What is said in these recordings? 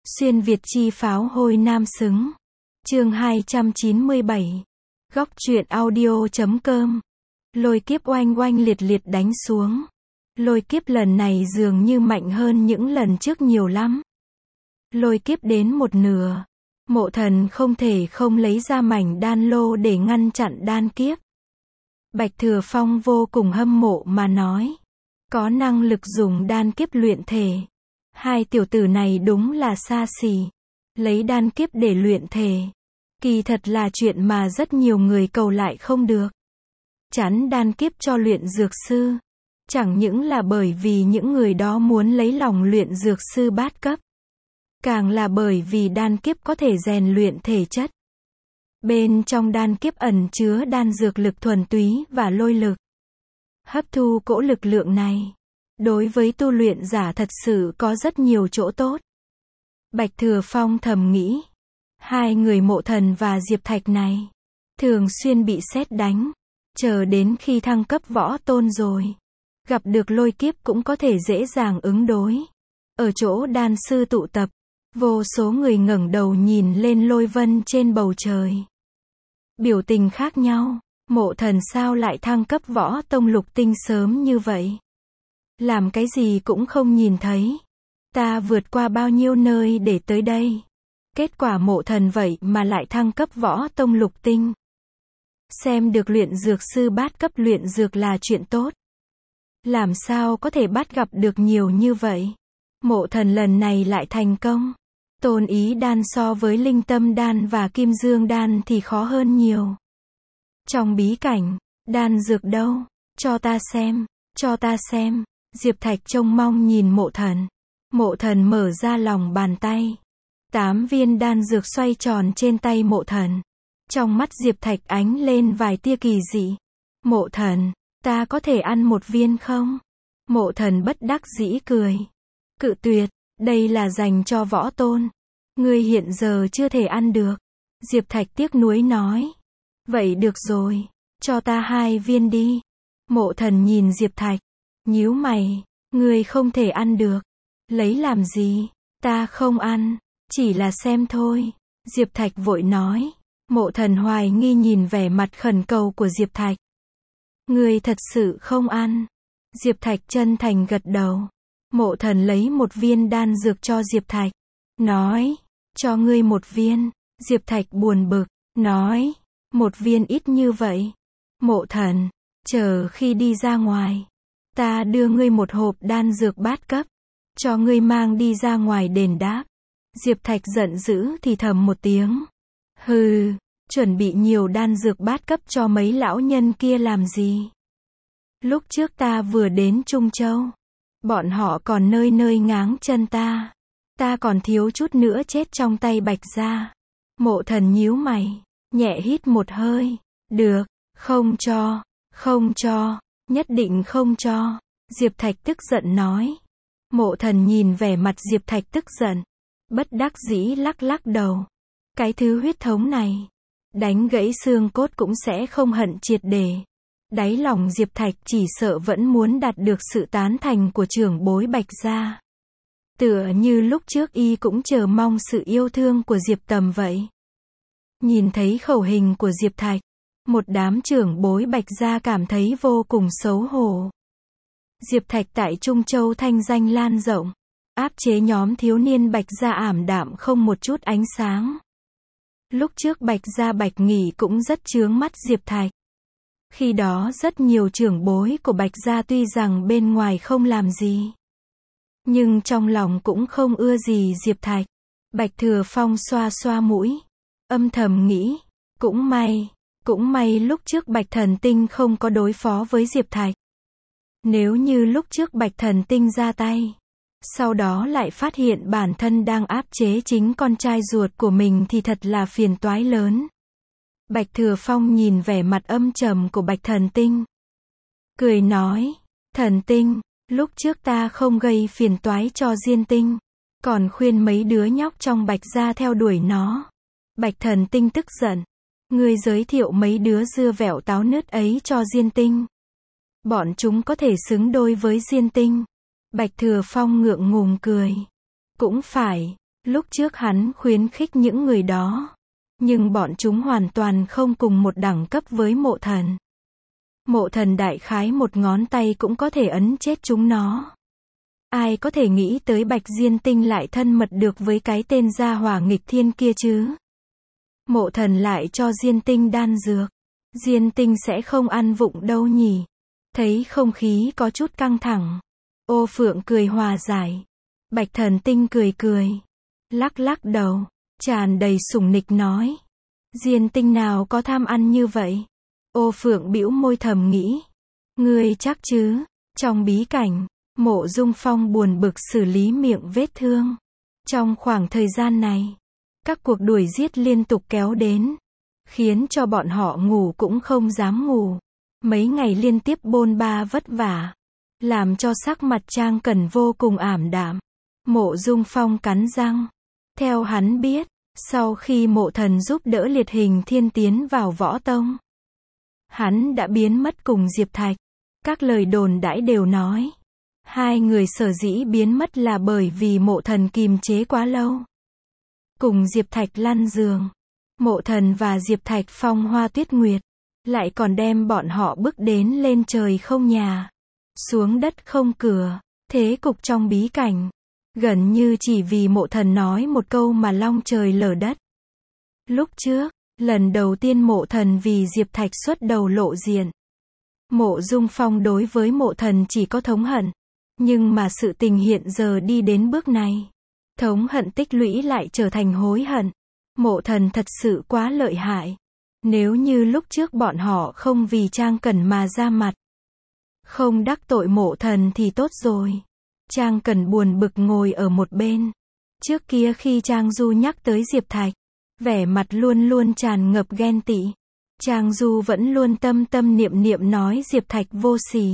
Xuyên Việt chi pháo hôi nam xứng. Chương 297. Góc truyện audio.com. Lôi kiếp oanh oanh liệt liệt đánh xuống. Lôi kiếp lần này dường như mạnh hơn những lần trước nhiều lắm. Lôi kiếp đến một nửa. Mộ Thần không thể không lấy ra mảnh đan lô để ngăn chặn đan kiếp. Bạch Thừa Phong vô cùng hâm mộ mà nói. Có năng lực dùng đan kiếp luyện thể. Hai tiểu tử này đúng là xa xỉ. Lấy đan kiếp để luyện thể. Kỳ thật là chuyện mà rất nhiều người cầu lại không được. Chắn đan kiếp cho luyện dược sư. Chẳng những là bởi vì những người đó muốn lấy lòng luyện dược sư bát cấp. Càng là bởi vì đan kiếp có thể rèn luyện thể chất. Bên trong đan kiếp ẩn chứa đan dược lực thuần túy và lôi lực. Hấp thu cỗ lực lượng này. Đối với tu luyện giả thật sự có rất nhiều chỗ tốt. Bạch Thừa Phong thầm nghĩ. Hai người Mộ Thần và Diệp Thạch này. Thường xuyên bị sét đánh. Chờ đến khi thăng cấp võ tôn rồi. Gặp được lôi kiếp cũng có thể dễ dàng ứng đối. Ở chỗ đan sư tụ tập. Vô số người ngẩng đầu nhìn lên lôi vân trên bầu trời. Biểu tình khác nhau. Mộ Thần sao lại thăng cấp võ tông lục tinh sớm như vậy? Làm cái gì cũng không nhìn thấy. Ta vượt qua bao nhiêu nơi để tới đây. Kết quả Mộ Thần vậy mà lại thăng cấp võ tông lục tinh. Xem được luyện dược sư bát cấp luyện dược là chuyện tốt. Làm sao có thể bắt gặp được nhiều như vậy? Mộ Thần lần này lại thành công. Tôn Ý đan so với Linh Tâm đan và Kim Dương đan thì khó hơn nhiều. Trong bí cảnh, đan dược đâu? Cho ta xem, cho ta xem. Diệp Thạch trông mong nhìn Mộ Thần. Mộ Thần mở ra lòng bàn tay. 8 viên đan dược xoay tròn trên tay Mộ Thần. Trong mắt Diệp Thạch ánh lên vài tia kỳ dị. Mộ Thần, ta có thể ăn một viên không? Mộ Thần bất đắc dĩ cười. Cự tuyệt, đây là dành cho võ tôn. Ngươi hiện giờ chưa thể ăn được. Diệp Thạch tiếc nuối nói. Vậy được rồi, cho ta 2 viên đi. Mộ Thần nhìn Diệp Thạch. Nhíu mày, ngươi không thể ăn được. Lấy làm gì? Ta không ăn, chỉ là xem thôi. Diệp Thạch vội nói. Mộ Thần hoài nghi nhìn vẻ mặt khẩn cầu của Diệp Thạch. Ngươi thật sự không ăn. Diệp Thạch chân thành gật đầu. Mộ Thần lấy một viên đan dược cho Diệp Thạch. Nói, cho ngươi một viên. Diệp Thạch buồn bực, nói, một viên ít như vậy. Mộ Thần, chờ khi đi ra ngoài. Ta đưa ngươi một hộp đan dược bát cấp. Cho ngươi mang đi ra ngoài đền đáp. Diệp Thạch giận dữ thì thầm một tiếng. Hừ, chuẩn bị nhiều đan dược bát cấp cho mấy lão nhân kia làm gì? Lúc trước ta vừa đến Trung Châu. Bọn họ còn nơi nơi ngáng chân ta. Ta còn thiếu chút nữa chết trong tay Bạch gia. Mộ Thần nhíu mày, nhẹ hít một hơi. Được, không cho, không cho, nhất định không cho. Diệp Thạch tức giận nói. Mộ Thần nhìn vẻ mặt Diệp Thạch tức giận. Bất đắc dĩ lắc lắc đầu. Cái thứ huyết thống này. Đánh gãy xương cốt cũng sẽ không hận triệt để. Đáy lòng Diệp Thạch chỉ sợ vẫn muốn đạt được sự tán thành của trưởng bối Bạch gia. Tựa như lúc trước y cũng chờ mong sự yêu thương của Diệp Tầm vậy. Nhìn thấy khẩu hình của Diệp Thạch. Một đám trưởng bối Bạch gia cảm thấy vô cùng xấu hổ. Diệp Thạch tại Trung Châu thanh danh lan rộng. Áp chế nhóm thiếu niên Bạch gia ảm đạm không một chút ánh sáng. Lúc trước Bạch gia Bạch Nghỉ cũng rất chướng mắt Diệp Thạch. Khi đó rất nhiều trưởng bối của Bạch gia tuy rằng bên ngoài không làm gì. Nhưng trong lòng cũng không ưa gì Diệp Thạch. Bạch Thừa Phong xoa xoa mũi. Âm thầm nghĩ. Cũng may lúc trước Bạch Thần Tinh không có đối phó với Diệp Thạch. Nếu như lúc trước Bạch Thần Tinh ra tay. Sau đó lại phát hiện bản thân đang áp chế chính con trai ruột của mình thì thật là phiền toái lớn. Bạch Thừa Phong nhìn vẻ mặt âm trầm của Bạch Thần Tinh. Cười nói. Thần Tinh, lúc trước ta không gây phiền toái cho Diên Tinh. Còn khuyên mấy đứa nhóc trong Bạch gia theo đuổi nó. Bạch Thần Tinh tức giận. Ngươi giới thiệu mấy đứa dưa vẹo táo nứt ấy cho Diên Tinh. Bọn chúng có thể xứng đôi với Diên Tinh. Bạch Thừa Phong ngượng ngùng cười. Cũng phải, Lúc trước hắn khuyến khích những người đó, nhưng bọn chúng hoàn toàn không cùng một đẳng cấp với Mộ Thần. Mộ Thần đại khái một ngón tay cũng có thể ấn chết chúng nó. Ai có thể nghĩ tới Bạch Diên Tinh lại thân mật được với cái tên gia hỏa nghịch thiên kia chứ? Mộ Thần lại cho Diên Tinh đan dược. Diên Tinh sẽ không ăn vụng đâu nhỉ? Thấy không khí có chút căng thẳng, Ô Phượng cười hòa giải. Bạch Thần Tinh cười cười, lắc lắc đầu, tràn đầy sủng nịch nói. Diên Tinh nào có tham ăn như vậy? Ô Phượng bĩu môi thầm nghĩ. Ngươi chắc chứ? Trong bí cảnh, Mộ Dung Phong buồn bực xử lý miệng vết thương. Trong khoảng thời gian này, các cuộc đuổi giết liên tục kéo đến, khiến cho bọn họ ngủ cũng không dám ngủ. Mấy ngày liên tiếp bôn ba vất vả, làm cho sắc mặt Trang Cẩn vô cùng ảm đạm. Mộ Dung Phong cắn răng. Theo hắn biết, sau khi Mộ Thần giúp đỡ Liệt Hình Thiên tiến vào võ tông, hắn đã biến mất cùng Diệp Thạch. Các lời đồn đãi đều nói, hai người sở dĩ biến mất là bởi vì Mộ Thần kìm chế quá lâu. Cùng Diệp Thạch lăn giường, Mộ Thần và Diệp Thạch phong hoa tuyết nguyệt, lại còn đem bọn họ bước đến lên trời không nhà, xuống đất không cửa. Thế cục trong bí cảnh, gần như chỉ vì Mộ Thần nói một câu mà long trời lở đất. Lúc trước, lần đầu tiên Mộ Thần vì Diệp Thạch xuất đầu lộ diện, Mộ Dung Phong đối với Mộ Thần chỉ có thống hận. Nhưng mà sự tình hiện giờ đi đến bước này, thống hận tích lũy lại trở thành hối hận. Mộ Thần thật sự quá lợi hại. Nếu như lúc trước bọn họ không vì Trang Cẩn mà ra mặt, không đắc tội Mộ Thần thì tốt rồi. Trang Cẩn buồn bực ngồi ở một bên. Trước kia khi Trang Du nhắc tới Diệp Thạch, vẻ mặt luôn luôn tràn ngập ghen tị. Trang Du vẫn luôn tâm tâm niệm niệm nói Diệp Thạch vô sỉ,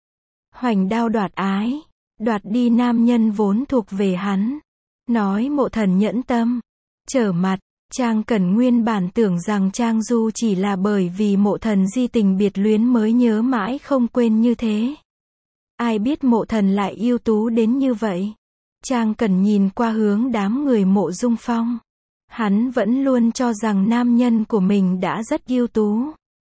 hoành đao đoạt ái, đoạt đi nam nhân vốn thuộc về hắn. Nói Mộ Thần nhẫn tâm, trở mặt. Trang Cẩn nguyên bản tưởng rằng Trang Du chỉ là bởi vì Mộ Thần di tình biệt luyến mới nhớ mãi không quên như thế. Ai biết Mộ Thần lại ưu tú đến như vậy. Trang Cẩn nhìn qua hướng đám người Mộ Dung Phong. Hắn vẫn luôn cho rằng nam nhân của mình đã rất ưu tú.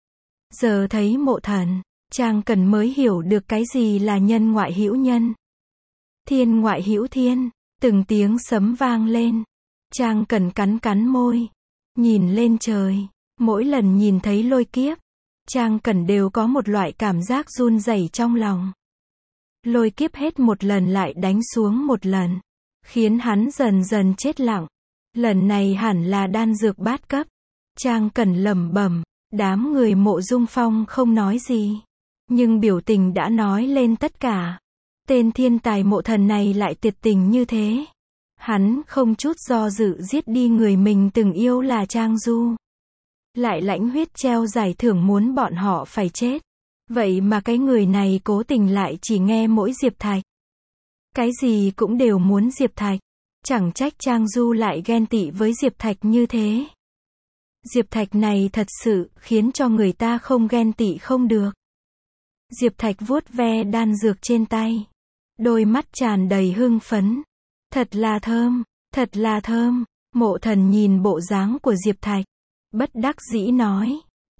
Giờ thấy Mộ Thần, Trang Cẩn mới hiểu được cái gì là nhân ngoại hữu nhân, thiên ngoại hữu thiên. Từng tiếng sấm vang lên. Trang Cẩn cắn cắn môi, nhìn lên trời. Mỗi lần nhìn thấy lôi kiếp, Trang Cẩn đều có một loại cảm giác run rẩy trong lòng. Lôi kiếp hết một lần lại đánh xuống một lần, khiến hắn dần dần chết lặng. Lần này hẳn là đan dược bát cấp. Trang Cẩn lẩm bẩm. Đám người Mộ Dung Phong không nói gì, nhưng biểu tình đã nói lên tất cả. Tên thiên tài Mộ Thần này lại tuyệt tình như thế. Hắn không chút do dự giết đi người mình từng yêu là Trang Du. Lại lãnh huyết treo giải thưởng muốn bọn họ phải chết. Vậy mà cái người này cố tình lại chỉ nghe mỗi Diệp Thạch. Cái gì cũng đều muốn Diệp Thạch. Chẳng trách Trang Du lại ghen tị với Diệp Thạch như thế. Diệp Thạch này thật sự khiến cho người ta không ghen tị không được. Diệp Thạch vuốt ve đan dược trên tay, đôi mắt tràn đầy hưng phấn. Thật là thơm, thật là thơm. Mộ Thần nhìn bộ dáng của Diệp Thạch, bất đắc dĩ nói.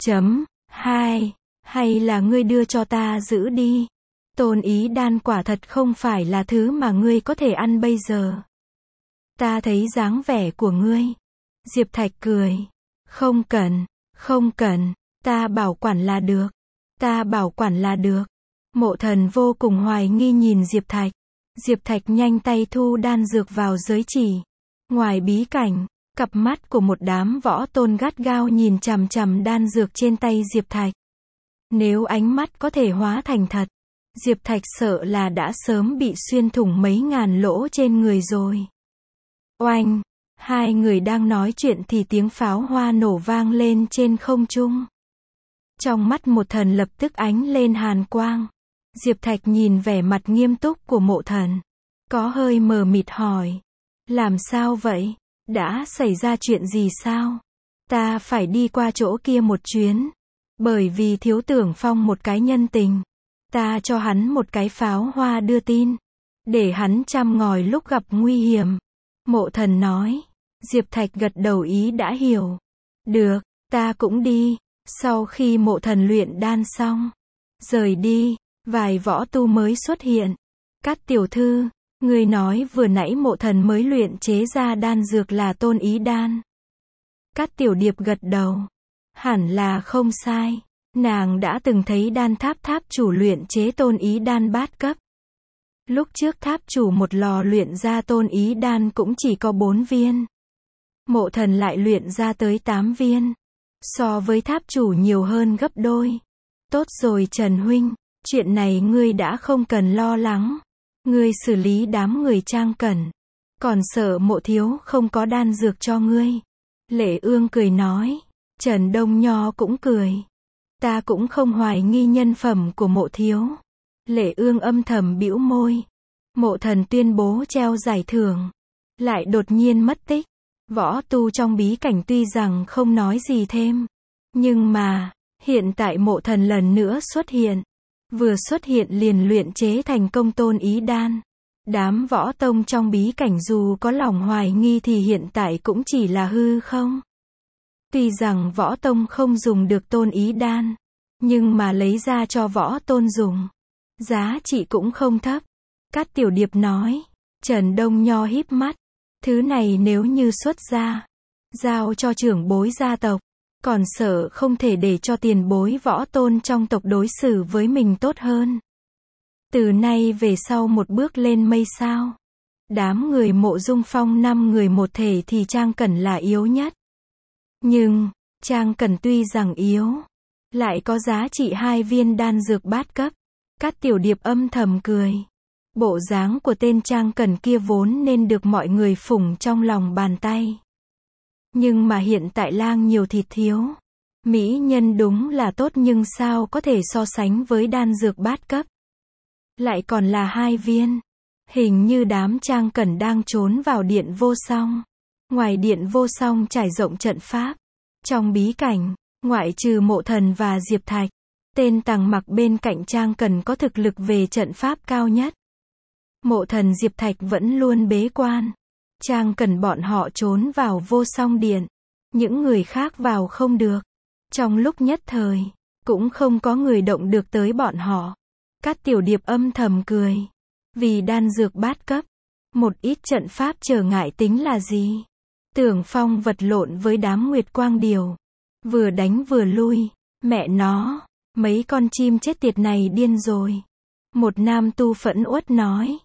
Hay là ngươi đưa cho ta giữ đi. Tôn ý đan quả thật không phải là thứ mà ngươi có thể ăn bây giờ. Ta thấy dáng vẻ của ngươi. Diệp Thạch cười. Không cần, ta bảo quản là được. Ta bảo quản là được. Mộ Thần vô cùng hoài nghi nhìn Diệp Thạch. Diệp Thạch nhanh tay thu đan dược vào giới chỉ. Ngoài bí cảnh, cặp mắt của một đám võ tôn gắt gao nhìn chằm chằm đan dược trên tay Diệp Thạch. Nếu ánh mắt có thể hóa thành thật, Diệp Thạch sợ là đã sớm bị xuyên thủng mấy ngàn lỗ trên người rồi. Oanh! Hai người đang nói chuyện thì tiếng pháo hoa nổ vang lên trên không trung. Trong mắt Mộ Thần lập tức ánh lên hàn quang. Diệp Thạch nhìn vẻ mặt nghiêm túc của Mộ Thần, có hơi mờ mịt hỏi. Làm sao vậy? Đã xảy ra chuyện gì sao? Ta phải đi qua chỗ kia một chuyến. Bởi vì thiếu Tưởng Phong một cái nhân tình, ta cho hắn một cái pháo hoa đưa tin, để hắn chăm ngòi lúc gặp nguy hiểm. Mộ Thần nói. Diệp Thạch gật đầu ý đã hiểu. Được, ta cũng đi. Sau khi Mộ Thần luyện đan xong, rời đi, vài võ tu mới xuất hiện. Cát tiểu thư, người nói vừa nãy Mộ Thần mới luyện chế ra đan dược là Tôn Ý đan. Cát Tiểu Điệp gật đầu. Hẳn là không sai. Nàng đã từng thấy đan tháp tháp chủ luyện chế Tôn Ý đan bát cấp. Lúc trước tháp chủ một lò luyện ra Tôn Ý đan cũng chỉ có 4 viên. Mộ Thần lại luyện ra tới 8 viên. So với tháp chủ nhiều hơn gấp đôi. Tốt rồi Trần huynh, chuyện này ngươi đã không cần lo lắng. Ngươi xử lý đám người Trang Cẩn. Còn sợ Mộ thiếu không có đan dược cho ngươi. Lệ Ương cười nói. Trần Đông Nho cũng cười. Ta cũng không hoài nghi nhân phẩm của Mộ thiếu. Lệ Ương âm thầm bĩu môi. Mộ Thần tuyên bố treo giải thưởng. Lại đột nhiên mất tích. Võ tu trong bí cảnh tuy rằng không nói gì thêm. Nhưng mà, hiện tại Mộ Thần lần nữa xuất hiện. Vừa xuất hiện liền luyện chế thành công Tôn Ý đan. Đám võ tông trong bí cảnh dù có lòng hoài nghi thì hiện tại cũng chỉ là hư không. Tuy rằng võ tông không dùng được Tôn Ý đan, nhưng mà lấy ra cho võ tôn dùng, giá trị cũng không thấp. Cát Tiểu Điệp nói. Trần Đông Nho híp mắt. Thứ này nếu như xuất ra, giao cho trưởng bối gia tộc, còn sợ không thể để cho tiền bối võ tôn trong tộc đối xử với mình tốt hơn. Từ nay về sau một bước lên mây sao. Đám người Mộ Dung Phong 5 người một thể thì Trang Cẩn là yếu nhất. Nhưng, Trang Cẩn tuy rằng yếu, lại có giá trị 2 viên đan dược bát cấp. Cát Tiểu Điệp âm thầm cười. Bộ dáng của tên Trang Cẩn kia vốn nên được mọi người phủng trong lòng bàn tay. Nhưng mà hiện tại lang nhiều thịt thiếu. Mỹ nhân đúng là tốt nhưng sao có thể so sánh với đan dược bát cấp. Lại còn là 2 viên. Hình như đám Trang Cẩn đang trốn vào điện vô song. Ngoài điện vô song trải rộng trận pháp. Trong bí cảnh, ngoại trừ Mộ Thần và Diệp Thạch, tên Tằng Mặc bên cạnh Trang Cẩn có thực lực về trận pháp cao nhất. Mộ Thần Diệp Thạch vẫn luôn bế quan. Trang Cẩn bọn họ trốn vào vô song điện. Những người khác vào không được. Trong lúc nhất thời, cũng không có người động được tới bọn họ. Cát Tiểu Điệp âm thầm cười. Vì đan dược bát cấp, một ít trận pháp trở ngại tính là gì? Tưởng Phong vật lộn với đám Nguyệt Quang Điểu. Vừa đánh vừa lui. Mẹ nó, mấy con chim chết tiệt này điên rồi. Một nam tu phẫn uất nói.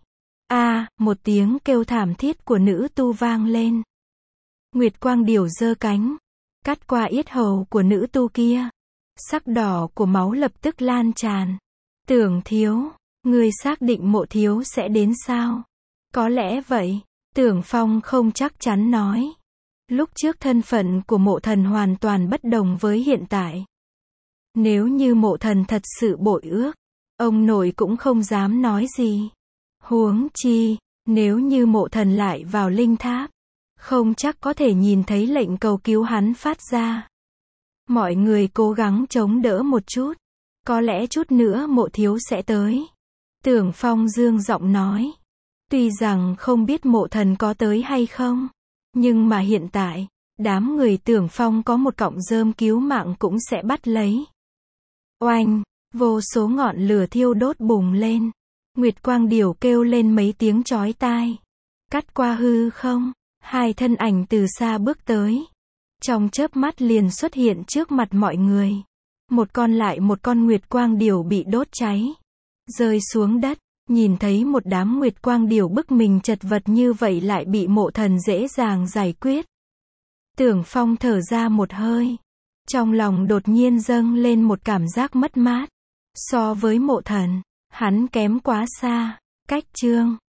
Một tiếng kêu thảm thiết của nữ tu vang lên. Nguyệt Quang Điểu giơ cánh, cắt qua yết hầu của nữ tu kia. Sắc đỏ của máu lập tức lan tràn. Tưởng thiếu, ngươi xác định Mộ thiếu sẽ đến sao? Có lẽ vậy. Tưởng Phong không chắc chắn nói. Lúc trước thân phận của Mộ Thần hoàn toàn bất đồng với hiện tại. Nếu như Mộ Thần thật sự bội ước, ông nội cũng không dám nói gì. Huống chi, nếu như Mộ Thần lại vào linh tháp, không chắc có thể nhìn thấy lệnh cầu cứu hắn phát ra. Mọi người cố gắng chống đỡ một chút. Có lẽ chút nữa Mộ thiếu sẽ tới. Tưởng Phong dương giọng nói. Tuy rằng không biết Mộ Thần có tới hay không, nhưng mà hiện tại, đám người Tưởng Phong có một cọng rơm cứu mạng cũng sẽ bắt lấy. Oanh, vô số ngọn lửa thiêu đốt bùng lên. Nguyệt Quang Điểu kêu lên mấy tiếng chói tai. Cắt qua hư không, 2 thân ảnh từ xa bước tới. Trong chớp mắt liền xuất hiện trước mặt mọi người. Một con Nguyệt Quang Điểu bị đốt cháy. Rơi xuống đất, nhìn thấy một đám Nguyệt Quang Điểu bức mình chật vật như vậy lại bị Mộ Thần dễ dàng giải quyết. Tưởng Phong thở ra một hơi. Trong lòng đột nhiên dâng lên một cảm giác mất mát. So với Mộ Thần, hắn kém quá xa. Cách chương